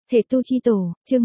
Thể tu chi tổ, chương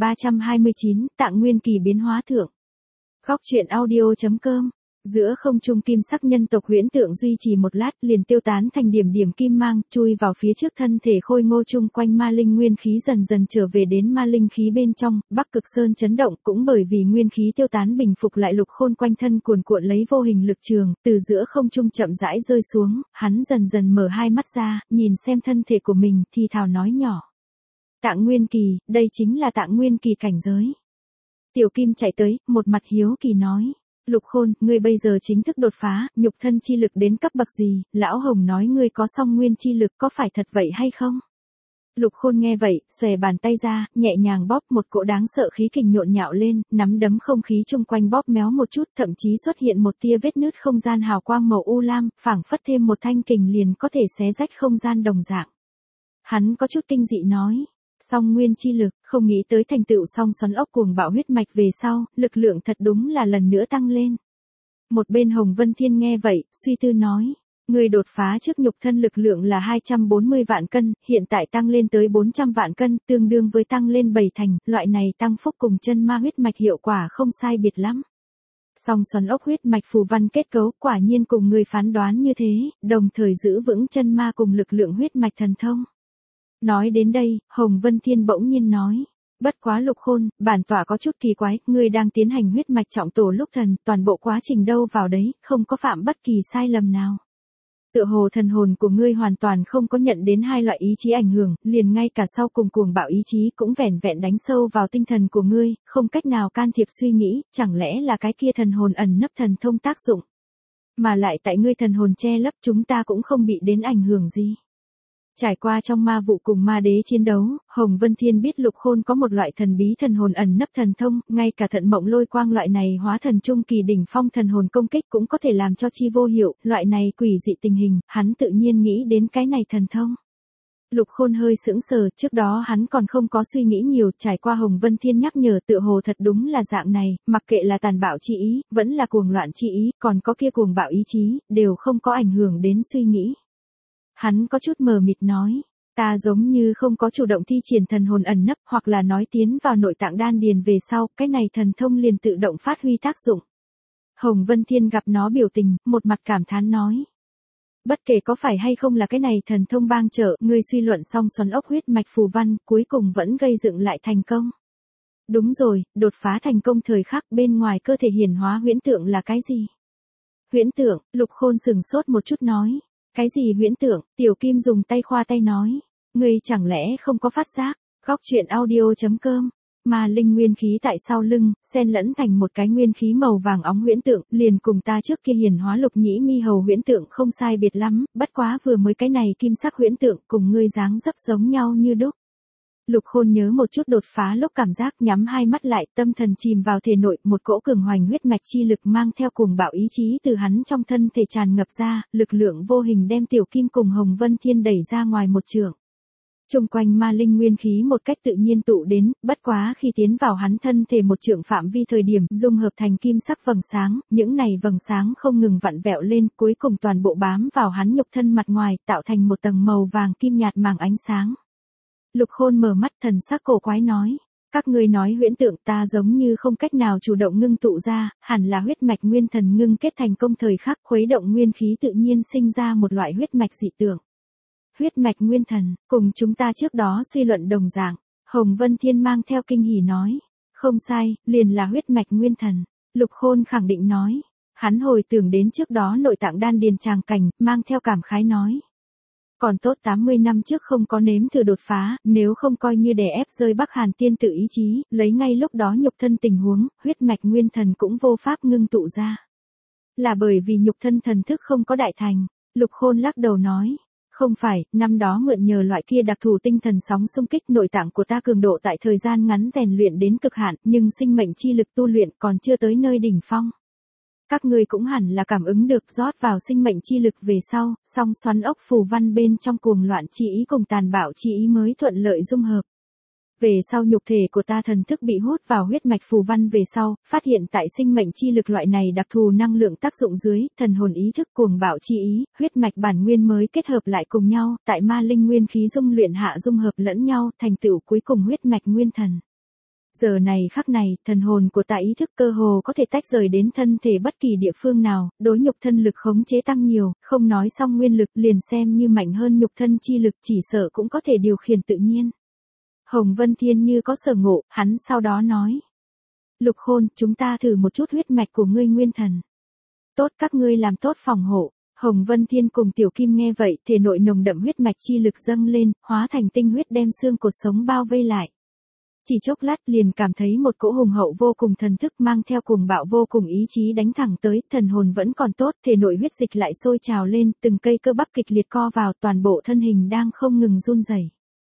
1329, Tạng Nguyên Kỳ biến hóa thượng. Góc truyện audio.com. Giữa không trung kim sắc nhân tộc huyễn tượng duy trì một lát liền tiêu tán thành điểm điểm kim mang, chui vào phía trước thân thể khôi ngô chung quanh ma linh nguyên khí dần dần trở về đến ma linh khí bên trong, Bắc Cực Sơn chấn động cũng bởi vì nguyên khí tiêu tán bình phục lại Lục Khôn quanh thân cuồn cuộn lấy vô hình lực trường, từ giữa không trung chậm rãi rơi xuống, hắn dần dần mở hai mắt ra, nhìn xem thân thể của mình, thì thào nói nhỏ. Tạng Nguyên Kỳ, đây chính là Tạng Nguyên Kỳ cảnh giới. Tiểu Kim chạy tới, một mặt hiếu kỳ nói. Lục Khôn, ngươi bây giờ chính thức đột phá, nhục thân chi lực đến cấp bậc gì, Lão Hồng nói ngươi có song nguyên chi lực có phải thật vậy hay không? Lục Khôn nghe vậy, xòe bàn tay ra, nhẹ nhàng bóp một cỗ đáng sợ khí kình nhộn nhạo lên, nắm đấm không khí chung quanh bóp méo một chút, thậm chí xuất hiện một tia vết nứt không gian hào quang màu u lam, phảng phất thêm một thanh kình liền có thể xé rách không gian đồng dạng. Hắn có chút kinh dị nói. Song nguyên chi lực, không nghĩ tới thành tựu song xoắn ốc cuồng bạo huyết mạch về sau, lực lượng thật đúng là lần nữa tăng lên. Một bên Hồng Vân Thiên nghe vậy, suy tư nói, người đột phá trước nhục thân lực lượng là 240 vạn cân, hiện tại tăng lên tới 400 vạn cân, tương đương với tăng lên 7 thành, loại này tăng phúc cùng chân ma huyết mạch hiệu quả không sai biệt lắm. Song xoắn ốc huyết mạch phù văn kết cấu quả nhiên cùng người phán đoán như thế, đồng thời giữ vững chân ma cùng lực lượng huyết mạch thần thông. Nói đến đây, Hồng Vân Thiên bỗng nhiên nói, bất quá Lục Khôn, bản tọa có chút kỳ quái, ngươi đang tiến hành huyết mạch trọng tổ lúc thần, toàn bộ quá trình đâu vào đấy, không có phạm bất kỳ sai lầm nào. Tựa hồ thần hồn của ngươi hoàn toàn không có nhận đến hai loại ý chí ảnh hưởng, liền ngay cả sau cùng cuồng bạo ý chí cũng vẻn vẹn đánh sâu vào tinh thần của ngươi, không cách nào can thiệp suy nghĩ, chẳng lẽ là cái kia thần hồn ẩn nấp thần thông tác dụng. Mà lại tại ngươi thần hồn che lấp chúng ta cũng không bị đến ảnh hưởng gì. Trải qua trong ma vụ cùng ma đế chiến đấu, Hồng Vân Thiên biết Lục Khôn có một loại thần bí thần hồn ẩn nấp thần thông, ngay cả thận mộng lôi quang loại này hóa thần trung kỳ đỉnh phong thần hồn công kích cũng có thể làm cho chi vô hiệu, loại này quỷ dị tình hình, hắn tự nhiên nghĩ đến cái này thần thông. Lục Khôn hơi sững sờ, trước đó hắn còn không có suy nghĩ nhiều, trải qua Hồng Vân Thiên nhắc nhở tựa hồ thật đúng là dạng này, mặc kệ là tàn bạo chi ý, vẫn là cuồng loạn chi ý, còn có kia cuồng bạo ý chí, đều không có ảnh hưởng đến suy nghĩ. Hắn có chút mờ mịt nói, ta giống như không có chủ động thi triển thần hồn ẩn nấp hoặc là nói tiến vào nội tạng đan điền về sau, cái này thần thông liền tự động phát huy tác dụng. Hồng Vân Thiên gặp nó biểu tình, một mặt cảm thán nói. Bất kể có phải hay không là cái này thần thông bang trợ, ngươi suy luận xong xoắn ốc huyết mạch phù văn, cuối cùng vẫn gây dựng lại thành công. Đúng rồi, đột phá thành công thời khắc bên ngoài cơ thể hiển hóa huyễn tượng là cái gì? Huyễn tượng, Lục Khôn sừng sốt một chút nói. Cái gì huyễn tượng, Tiểu Kim dùng tay khoa tay nói. Ngươi chẳng lẽ không có phát giác, góc truyện audio.com. Mà linh nguyên khí tại sau lưng, xen lẫn thành một cái nguyên khí màu vàng óng huyễn tượng, liền cùng ta trước kia hiển hóa Lục Nhĩ Mi Hầu huyễn tượng không sai biệt lắm, bất quá vừa mới cái này kim sắc huyễn tượng cùng ngươi dáng dấp giống nhau như đúc. Lục Khôn nhớ một chút đột phá lúc cảm giác nhắm hai mắt lại, tâm thần chìm vào thể nội, một cỗ cường hoành huyết mạch chi lực mang theo cuồng bạo ý chí từ hắn trong thân thể tràn ngập ra, lực lượng vô hình đem Tiểu Kim cùng Hồng Vân Thiên đẩy ra ngoài một trượng. Trung quanh ma linh nguyên khí một cách tự nhiên tụ đến, bất quá khi tiến vào hắn thân thể một trượng phạm vi thời điểm, dung hợp thành kim sắc vầng sáng, những này vầng sáng không ngừng vặn vẹo lên, cuối cùng toàn bộ bám vào hắn nhục thân mặt ngoài, tạo thành một tầng màu vàng kim nhạt màng ánh sáng. Lục Khôn mở mắt thần sắc cổ quái nói, các ngươi nói huyễn tượng ta giống như không cách nào chủ động ngưng tụ ra, hẳn là huyết mạch nguyên thần ngưng kết thành công thời khắc khuấy động nguyên khí tự nhiên sinh ra một loại huyết mạch dị tượng. Huyết mạch nguyên thần, cùng chúng ta trước đó suy luận đồng dạng, Hồng Vân Thiên mang theo kinh hỉ nói, không sai, liền là huyết mạch nguyên thần, Lục Khôn khẳng định nói, hắn hồi tưởng đến trước đó nội tạng đan điền tràng cảnh, mang theo cảm khái nói. Còn tốt 80 năm trước không có nếm thử đột phá, nếu không coi như đè ép rơi Bắc Hàn tiên tự ý chí, lấy ngay lúc đó nhục thân tình huống, huyết mạch nguyên thần cũng vô pháp ngưng tụ ra. Là bởi vì nhục thân thần thức không có đại thành, Lục Khôn lắc đầu nói. Không phải, năm đó mượn nhờ loại kia đặc thù tinh thần sóng xung kích nội tạng của ta cường độ tại thời gian ngắn rèn luyện đến cực hạn, nhưng sinh mệnh chi lực tu luyện còn chưa tới nơi đỉnh phong. Các ngươi cũng hẳn là cảm ứng được rót vào sinh mệnh chi lực về sau, song xoắn ốc phù văn bên trong cuồng loạn chi ý cùng tàn bạo chi ý mới thuận lợi dung hợp. Về sau nhục thể của ta thần thức bị hút vào huyết mạch phù văn về sau, phát hiện tại sinh mệnh chi lực loại này đặc thù năng lượng tác dụng dưới, thần hồn ý thức cuồng bạo chi ý, huyết mạch bản nguyên mới kết hợp lại cùng nhau, tại ma linh nguyên khí dung luyện hạ dung hợp lẫn nhau, thành tựu cuối cùng huyết mạch nguyên thần. Giờ này khắc này, thần hồn của ta ý thức cơ hồ có thể tách rời đến thân thể bất kỳ địa phương nào, đối nhục thân lực khống chế tăng nhiều, không nói xong nguyên lực liền xem như mạnh hơn nhục thân chi lực chỉ sợ cũng có thể điều khiển tự nhiên. Hồng Vân Thiên như có sở ngộ, hắn sau đó nói. Lục Khôn, chúng ta thử một chút huyết mạch của ngươi nguyên thần. Tốt, các ngươi làm tốt phòng hộ. Hồng Vân Thiên cùng Tiểu Kim nghe vậy, thể nội nồng đậm huyết mạch chi lực dâng lên, hóa thành tinh huyết đem xương cột sống bao vây lại. Chỉ chốc lát liền cảm thấy một cỗ hùng hậu vô cùng thần thức mang theo cuồng bạo vô cùng ý chí đánh thẳng tới, thần hồn vẫn còn tốt, thể nội huyết dịch lại sôi trào lên, từng cây cơ bắp kịch liệt co vào, toàn bộ thân hình đang không ngừng run rẩy.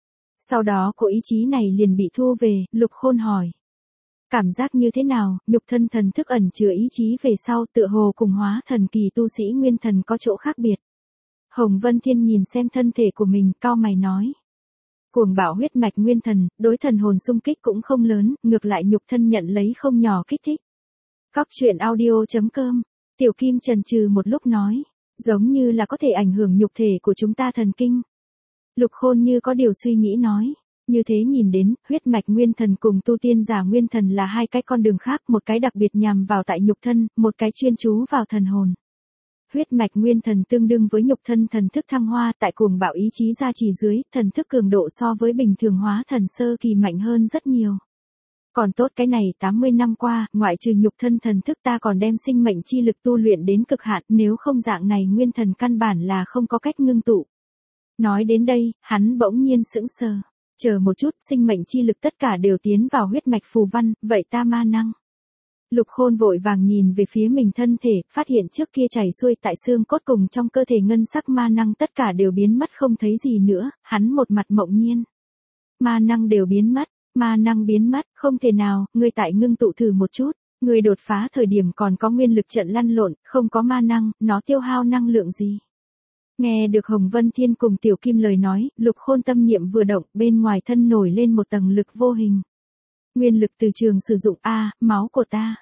Sau đó cỗ ý chí này liền bị thu về, Lục Khôn hỏi. Cảm giác như thế nào, nhục thân thần thức ẩn chứa ý chí về sau tựa hồ cùng hóa thần kỳ tu sĩ nguyên thần có chỗ khác biệt. Hồng Vân Thiên nhìn xem thân thể của mình, cau mày nói. Cuồng bạo huyết mạch nguyên thần, đối thần hồn xung kích cũng không lớn, ngược lại nhục thân nhận lấy không nhỏ kích thích. Góc truyện audio.com, Tiểu Kim chần chừ một lúc nói, giống như là có thể ảnh hưởng nhục thể của chúng ta thần kinh. Lục Khôn như có điều suy nghĩ nói, như thế nhìn đến, huyết mạch nguyên thần cùng tu tiên giả nguyên thần là hai cái con đường khác, một cái đặc biệt nhằm vào tại nhục thân, một cái chuyên chú vào thần hồn. Huyết mạch nguyên thần tương đương với nhục thân thần thức thăng hoa, tại cuồng bạo ý chí gia trì dưới, thần thức cường độ so với bình thường hóa thần sơ kỳ mạnh hơn rất nhiều. Còn tốt cái này 80 năm qua, ngoại trừ nhục thân thần thức ta còn đem sinh mệnh chi lực tu luyện đến cực hạn, nếu không dạng này nguyên thần căn bản là không có cách ngưng tụ. Nói đến đây, hắn bỗng nhiên sững sờ. Chờ một chút, sinh mệnh chi lực tất cả đều tiến vào huyết mạch phù văn, vậy ta ma năng. Lục Khôn vội vàng nhìn về phía mình thân thể, phát hiện trước kia chảy xuôi tại xương cốt cùng trong cơ thể ngân sắc ma năng tất cả đều biến mất không thấy gì nữa, hắn một mặt mộng nhiên. Ma năng đều biến mất, ma năng biến mất, không thể nào, ngươi tại ngưng tụ thử một chút, ngươi đột phá thời điểm còn có nguyên lực trận lăn lộn, không có ma năng, nó tiêu hao năng lượng gì. Nghe được Hồng Vân Thiên cùng Tiểu Kim lời nói, Lục Khôn tâm niệm vừa động, bên ngoài thân nổi lên một tầng lực vô hình. Nguyên lực từ trường sử dụng máu của ta.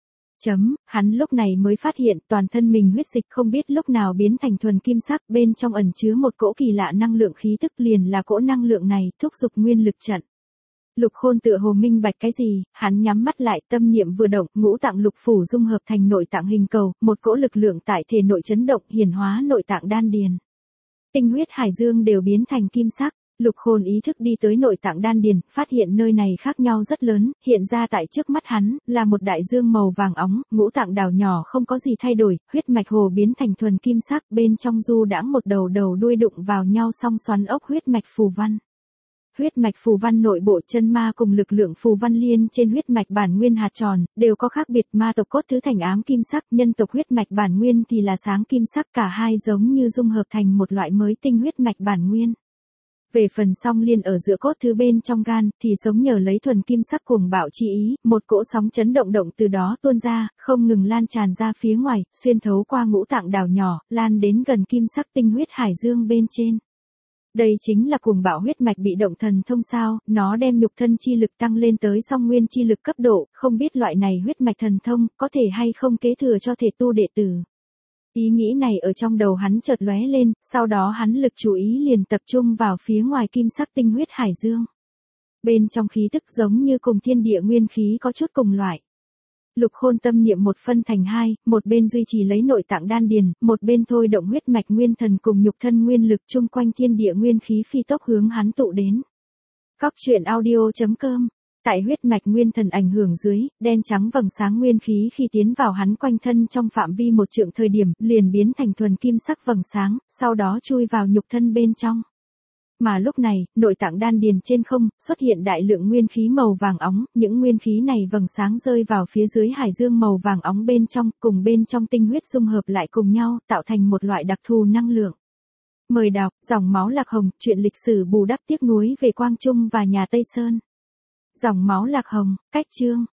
Hắn lúc này mới phát hiện toàn thân mình huyết dịch không biết lúc nào biến thành thuần kim sắc, bên trong ẩn chứa một cỗ kỳ lạ năng lượng khí tức, liền là cỗ năng lượng này thúc giục nguyên lực trận. Lục Khôn tựa hồ minh bạch cái gì, hắn nhắm mắt lại, tâm niệm vừa động, ngũ tạng lục phủ dung hợp thành nội tạng hình cầu, một cỗ lực lượng tại thể nội chấn động, hiển hóa nội tạng đan điền. Tinh huyết hải dương đều biến thành kim sắc. Lục Khôn ý thức đi tới nội tạng đan điền, phát hiện nơi này khác nhau rất lớn, hiện ra tại trước mắt hắn, là một đại dương màu vàng óng, ngũ tạng đảo nhỏ không có gì thay đổi, huyết mạch hồ biến thành thuần kim sắc, bên trong du đãng một đầu đầu đuôi đụng vào nhau song xoắn ốc huyết mạch phù văn. Huyết mạch phù văn nội bộ chân ma cùng lực lượng phù văn liên trên huyết mạch bản nguyên hạt tròn, đều có khác biệt, ma tộc cốt thứ thành ám kim sắc, nhân tộc huyết mạch bản nguyên thì là sáng kim sắc, cả hai giống như dung hợp thành một loại mới tinh huyết mạch bản nguyên. Về phần song liên ở giữa cốt thứ bên trong gan, thì sống nhờ lấy thuần kim sắc cuồng bạo chi ý, một cỗ sóng chấn động động từ đó tuôn ra, không ngừng lan tràn ra phía ngoài, xuyên thấu qua ngũ tạng đảo nhỏ, lan đến gần kim sắc tinh huyết hải dương bên trên. Đây chính là cuồng bạo huyết mạch bị động thần thông sao, nó đem nhục thân chi lực tăng lên tới song nguyên chi lực cấp độ, không biết loại này huyết mạch thần thông, có thể hay không kế thừa cho thể tu đệ tử. Ý nghĩ này ở trong đầu hắn chợt lóe lên, sau đó hắn lực chú ý liền tập trung vào phía ngoài kim sắc tinh huyết hải dương. Bên trong khí tức giống như cùng thiên địa nguyên khí có chút cùng loại. Lục Khôn tâm niệm một phân thành hai, một bên duy trì lấy nội tạng đan điền, một bên thôi động huyết mạch nguyên thần cùng nhục thân nguyên lực chung quanh thiên địa nguyên khí phi tốc hướng hắn tụ đến. Góc truyện audio.com. Tại huyết mạch nguyên thần ảnh hưởng dưới, đen trắng vầng sáng nguyên khí khi tiến vào hắn quanh thân trong phạm vi một trượng thời điểm, liền biến thành thuần kim sắc vầng sáng, sau đó chui vào nhục thân bên trong. Mà lúc này, nội tạng đan điền trên không, xuất hiện đại lượng nguyên khí màu vàng óng, những nguyên khí này vầng sáng rơi vào phía dưới hải dương màu vàng óng bên trong, cùng bên trong tinh huyết dung hợp lại cùng nhau, tạo thành một loại đặc thù năng lượng. Mời đọc, Dòng máu Lạc Hồng, truyện lịch sử bù đắp tiếc nuối về Quang Trung và nhà Tây Sơn. Dòng máu Lạc Hồng, cách chương.